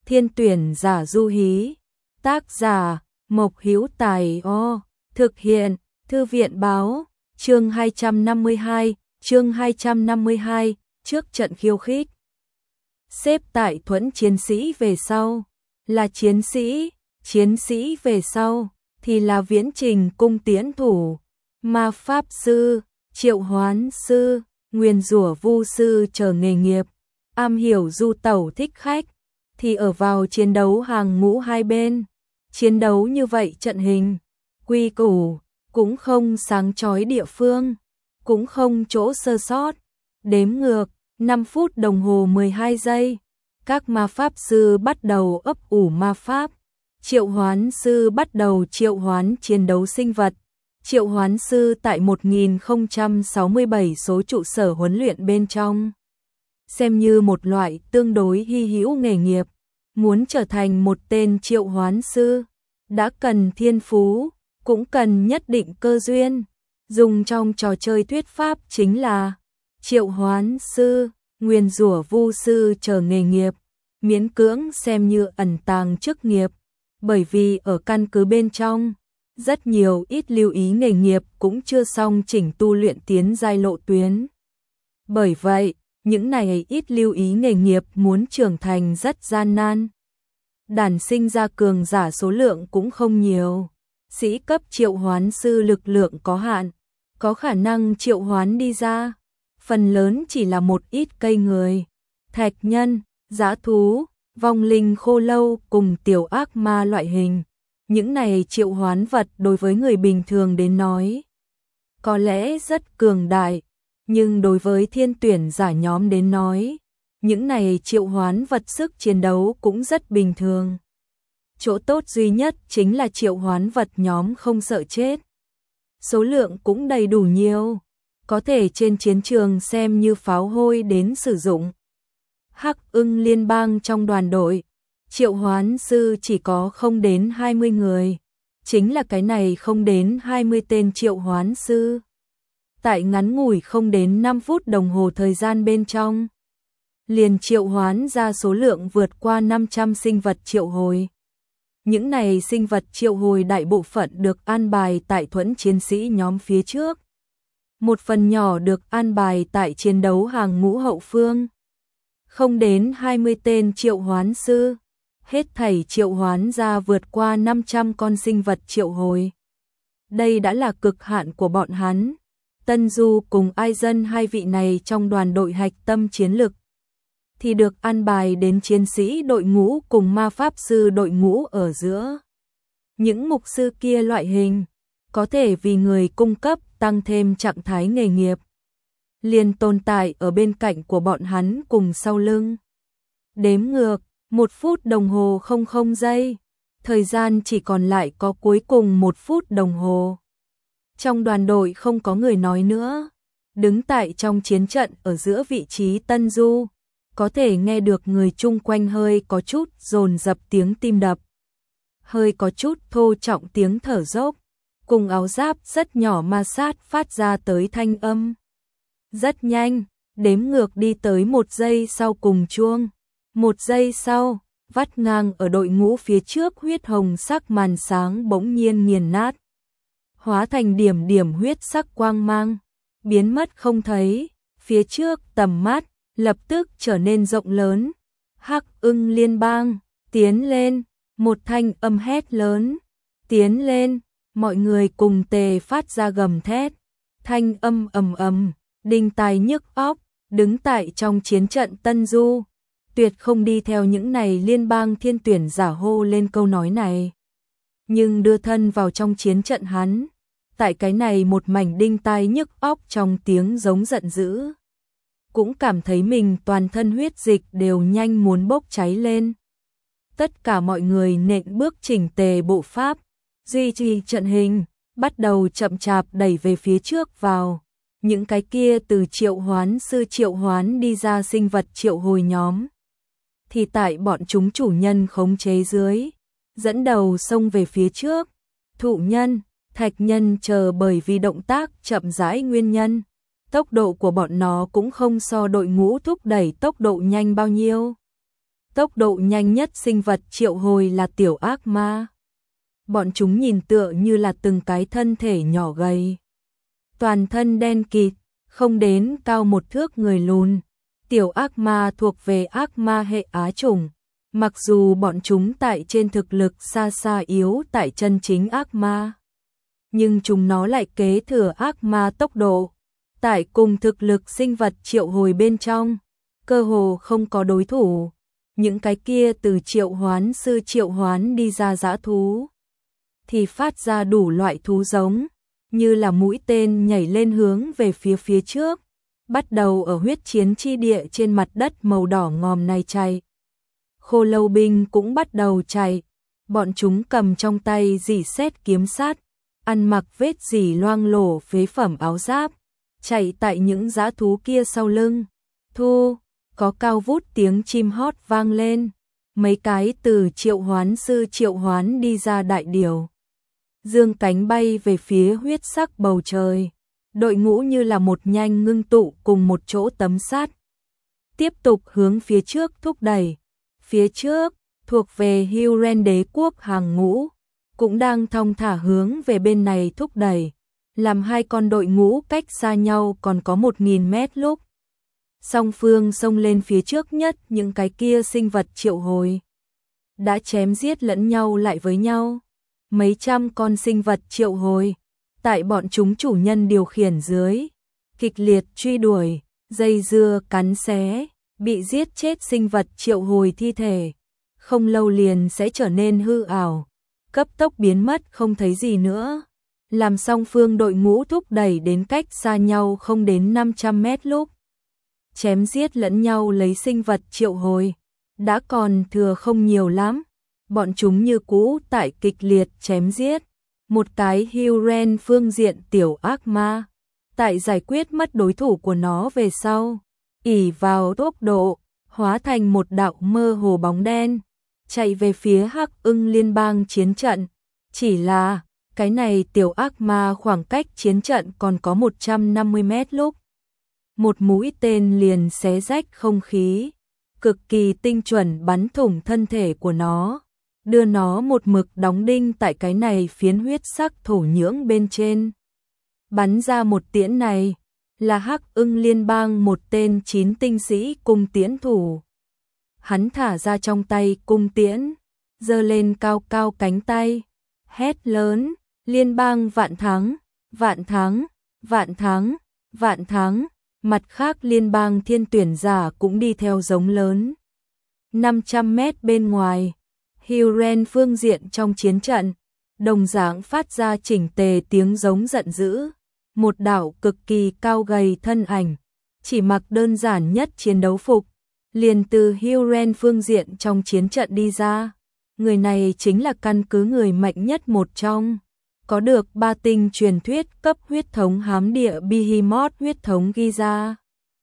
Thiên tuyển giả du hí. Tác giả Mộc Hữu Tài. Thực hiện Thư viện báo. Chương 252, trước trận khiêu khích. Xếp tại thuẫn chiến sĩ về sau là chiến sĩ về sau thì là viễn trình cung tiễn thủ, ma pháp sư, triệu hoán sư, nguyên rủa vu sư chờ nghề nghiệp, am hiểu du tẩu thích khách thì ở vào chiến đấu hàng ngũ hai bên. Chiến đấu như vậy trận hình, quy củ cũng không sáng chói địa phương, cũng không chỗ sơ sót. Đếm ngược 5 phút đồng hồ 12 giây, các ma pháp sư bắt đầu ấp ủ ma pháp, triệu hoán sư bắt đầu triệu hoán chiến đấu sinh vật. Triệu hoán sư tại 1067 số trụ sở huấn luyện bên trong, xem như một loại tương đối hy hữu nghề nghiệp. Muốn trở thành một tên triệu hoán sư, đã cần thiên phú, cũng cần nhất định cơ duyên. Dùng trong trò chơi thuyết pháp chính là triệu hoán sư, nguyên rủa vu sư chờ nghề nghiệp, miễn cưỡng xem như ẩn tàng chức nghiệp, bởi vì ở căn cứ bên trong, rất nhiều ít lưu ý nghề nghiệp cũng chưa xong chỉnh tu luyện tiến giai lộ tuyến. Bởi vậy, những này ít lưu ý nghề nghiệp muốn trưởng thành rất gian nan. Đản sinh ra cường giả số lượng cũng không nhiều. Sĩ cấp triệu hoán sư lực lượng có hạn, có khả năng triệu hoán đi ra, phần lớn chỉ là một ít cây người, thạch nhân, dã thú, vong linh khô lâu cùng tiểu ác ma loại hình. Những này triệu hoán vật đối với người bình thường đến nói có lẽ rất cường đại, nhưng đối với thiên tuyển giả nhóm đến nói, những này triệu hoán vật sức chiến đấu cũng rất bình thường. Chỗ tốt duy nhất chính là triệu hoán vật nhóm không sợ chết. Số lượng cũng đầy đủ nhiều, có thể trên chiến trường xem như pháo hôi đến sử dụng. Hắc Ưng liên bang trong đoàn đội, triệu hoán sư chỉ có không đến 20 người, chính là cái này không đến 20 tên triệu hoán sư. Tại ngắn ngủi không đến 5 phút đồng hồ thời gian bên trong, liền triệu hoán ra số lượng vượt qua 500 sinh vật triệu hồi. Những này sinh vật triệu hồi đại bộ phận được an bài tại thuẫn chiến sĩ nhóm phía trước. Một phần nhỏ được an bài tại chiến đấu hàng ngũ hậu phương. Không đến 20 tên triệu hoán sư, hết thảy triệu hoán ra vượt qua 500 con sinh vật triệu hồi. Đây đã là cực hạn của bọn hắn. Tân Du cùng Ai Dân hai vị này trong đoàn đội hạch tâm chiến lực thì được an bài đến chiến sĩ đội ngũ cùng ma pháp sư đội ngũ ở giữa. Những mục sư kia loại hình có thể vì người cung cấp tăng thêm trạng thái nghề nghiệp, liền tồn tại ở bên cạnh của bọn hắn cùng sau lưng. Đếm ngược 1 phút đồng hồ 00 giây, thời gian chỉ còn lại có cuối cùng 1 phút đồng hồ. Trong đoàn đội không có người nói nữa, đứng tại trong chiến trận ở giữa vị trí Tân Du, có thể nghe được người chung quanh hơi có chút dồn dập tiếng tim đập, hơi có chút thô trọng tiếng thở dốc, cùng áo giáp rất nhỏ ma sát phát ra tới thanh âm. Rất nhanh, đếm ngược đi tới 1 giây sau cùng chuông. 1 giây sau, vắt ngang ở đội ngũ phía trước huyết hồng sắc màn sáng bỗng nhiên nghiền nát, hóa thành điểm điểm huyết sắc quang mang, biến mất không thấy. Phía trước tầm mắt lập tức trở nên rộng lớn. Hắc Ưng liên bang, tiến lên, một thanh âm hét lớn, tiến lên, mọi người cùng tề phát ra gầm thét, thanh âm ầm ầm, đinh tai nhức óc. Đứng tại trong chiến trận Tân Du, tuyệt không đi theo những này liên bang thiên tuyển giả hô lên câu nói này, nhưng đưa thân vào trong chiến trận hắn, tại cái này một mảnh đinh tai nhức óc trong tiếng giống giận dữ, cũng cảm thấy mình toàn thân huyết dịch đều nhanh muốn bốc cháy lên. Tất cả mọi người nện bước chỉnh tề bộ pháp, duy trì trận hình, bắt đầu chậm chạp đẩy về phía trước vào. Những cái kia từ triệu hoán sư triệu hoán đi ra sinh vật triệu hồi nhóm, thì tại bọn chúng chủ nhân khống chế dưới, dẫn đầu xông về phía trước. Thụ nhân, thạch nhân chờ bởi vì động tác chậm rãi nguyên nhân, tốc độ của bọn nó cũng không so đội ngũ thúc đẩy tốc độ nhanh bao nhiêu. Tốc độ nhanh nhất sinh vật triệu hồi là tiểu ác ma. Bọn chúng nhìn tựa như là từng cái thân thể nhỏ gầy. Toàn thân đen kịt, không đến cao một thước, người lùn. Tiểu ác ma thuộc về ác ma hệ Á chủng. Mặc dù bọn chúng tại trên thực lực xa xa yếu tại chân chính ác ma, nhưng chúng nó lại kế thừa ác ma tốc độ. Tại cùng thực lực sinh vật triệu hồi bên trong, cơ hồ không có đối thủ. Những cái kia từ triệu hoán sư triệu hoán đi ra dã thú thì phát ra đủ loại thú giống, như là mũi tên nhảy lên hướng về phía trước, bắt đầu ở huyết chiến chi địa trên mặt đất màu đỏ ngòm này chạy. Khô lâu binh cũng bắt đầu chạy, bọn chúng cầm trong tay rỉ sét kiếm sát, ăn mặc vết rỉ loang lổ phế phẩm áo giáp, chạy tại những dã thú kia sau lưng. Thu, có cao vút tiếng chim hót vang lên, mấy cái từ triệu hoán sư triệu hoán đi ra đại điểu dương cánh bay về phía huyết sắc bầu trời. Đội ngũ như là một nhanh ngưng tụ cùng một chỗ tấm sát, tiếp tục hướng phía trước thúc đẩy. Phía trước, thuộc về Huron đế quốc hàng ngũ, cũng đang thong thả hướng về bên này thúc đẩy, làm hai con đội ngũ cách xa nhau còn có 1000 mét lúc. Song phương xông lên phía trước nhất, những cái kia sinh vật triệu hồi đã chém giết lẫn nhau lại với nhau. Mấy trăm con sinh vật triệu hồi, tại bọn chúng chủ nhân điều khiển dưới, kịch liệt truy đuổi, dây dưa cắn xé, bị giết chết sinh vật triệu hồi thi thể, không lâu liền sẽ trở nên hư ảo, cấp tốc biến mất không thấy gì nữa. Làm song phương đội ngũ thúc đẩy đến cách xa nhau không đến 500 mét lúc chém giết lẫn nhau lấy sinh vật triệu hồi, đã còn thừa không nhiều lắm. Bọn chúng như cũ tại kịch liệt chém giết. Một cái Huron phương diện tiểu ác ma, tại giải quyết mất đối thủ của nó về sau, ỷ vào tốc độ, hóa thành một đạo mơ hồ bóng đen, chạy về phía Hắc Ưng liên bang chiến trận. Chỉ là, cái này tiểu ác ma khoảng cách chiến trận còn có 150 mét lúc. Một mũi tên liền xé rách không khí, cực kỳ tinh chuẩn bắn thủng thân thể của nó, đưa nó một mực đóng đinh tại cái này phiến huyết sắc thổ nhưỡng bên trên. Bắn ra một tiễn này, là Hắc Ưng liên bang một tên 9 tinh sĩ cung tiễn thủ. Hắn thả ra trong tay cung tiễn, giơ lên cao cao cánh tay, hét lớn, liên bang vạn thắng, vạn thắng, vạn thắng, vạn thắng. Mặt khác liên bang thiên tuyển giả cũng đi theo giống lớn. 500 mét bên ngoài, Huron phương diện trong chiến trận, đồng dạng phát ra chỉnh tề tiếng giống giận dữ. Một đạo cực kỳ cao gầy thân ảnh, chỉ mặc đơn giản nhất chiến đấu phục, liền từ Huron phương diện trong chiến trận đi ra. Người này chính là căn cứ người mạnh nhất một trong, có được 3 tinh truyền thuyết cấp huyết thống hám địa Behemoth huyết thống ghi ra.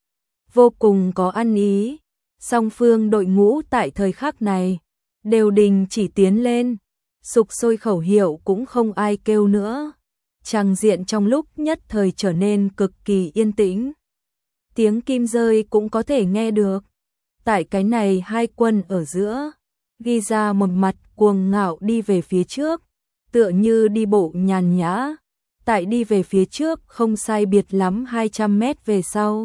Vô cùng có ăn ý, song phương đội ngũ tại thời khắc này đều đình chỉ tiến lên, sục sôi khẩu hiệu cũng không ai kêu nữa. Tràng diện trong lúc nhất thời trở nên cực kỳ yên tĩnh. Tiếng kim rơi cũng có thể nghe được. Tại cái này hai quân ở giữa, ghi ra một mặt cuồng ngạo đi về phía trước, tựa như đi bộ nhàn nhã. Tại đi về phía trước không sai biệt lắm 200 mét về sau,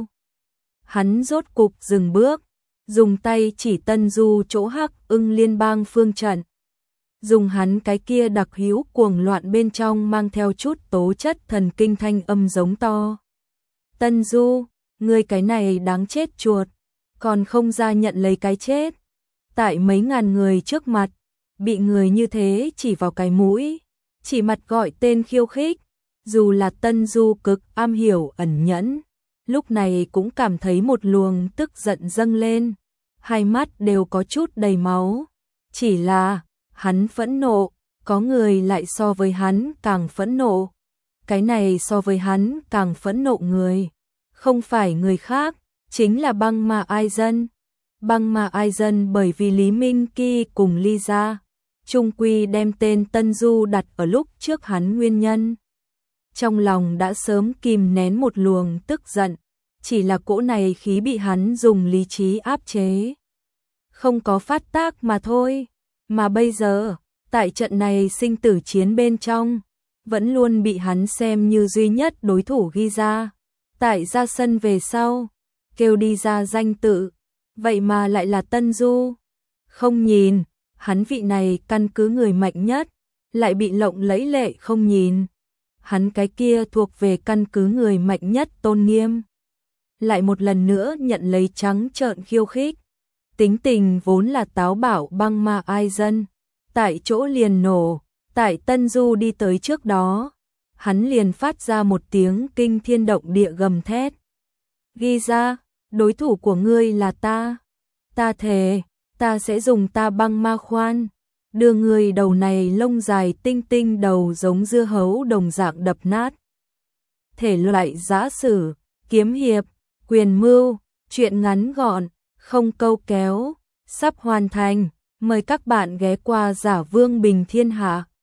hắn rốt cục dừng bước, dùng tay chỉ Tân Du chỗ Hắc Ưng liên bang phương trận. Dùng hắn cái kia đặc hữu cuồng loạn bên trong mang theo chút tố chất thần kinh thanh âm giống to. Tân Du, ngươi cái này đáng chết chuột, còn không ra nhận lấy cái chết. Tại mấy ngàn người trước mặt, bị người như thế chỉ vào cái mũi, chỉ mặt gọi tên khiêu khích. Dù là Tân Du cực am hiểu ẩn nhẫn, lúc này cũng cảm thấy một luồng tức giận dâng lên, hai mắt đều có chút đầy máu. Chỉ là, hắn phẫn nộ, có người lại so với hắn càng phẫn nộ. Cái này so với hắn càng phẫn nộ người, không phải người khác, chính là Băng Ma Ai Dân. Băng Ma Ai Dân bởi vì Lý Minh Kỳ cùng Lisa, trung quy đem tên Tân Du đặt ở lúc trước hắn nguyên nhân. Trong lòng đã sớm kìm nén một luồng tức giận, chỉ là cỗ này khí bị hắn dùng lý trí áp chế. không có phát tác mà thôi. Mà bây giờ, tại trận này sinh tử chiến bên trong, vẫn luôn bị hắn xem như duy nhất đối thủ ghi ra. Tại ra sân về sau, kêu đi ra danh tự, vậy mà lại là Tân Du. Không nhìn, hắn vị này căn cứ người mạnh nhất, lại bị lộng lẫy lệ không nhìn. Hắn cái kia thuộc về căn cứ người mạnh nhất tôn nghiêm. Lại một lần nữa nhận lấy trắng trợn khiêu khích. Tính tình vốn là táo bạo băng ma ai dân, tại chỗ liền nổ. Tại Tân Du đi tới trước đó, hắn liền phát ra một tiếng kinh thiên động địa gầm thét. Ghi ra, đối thủ của ngươi là ta. Ta thề, ta sẽ dùng ta băng ma khoan, đưa người đầu này lông dài tinh tinh đầu giống dưa hấu đồng dạng đập nát. Thể loại giã sử, kiếm hiệp, quyền mưu, truyện ngắn gọn, không câu kéo, sắp hoàn thành. Mời các bạn ghé qua Giả Vương Bình Thiên Hạ.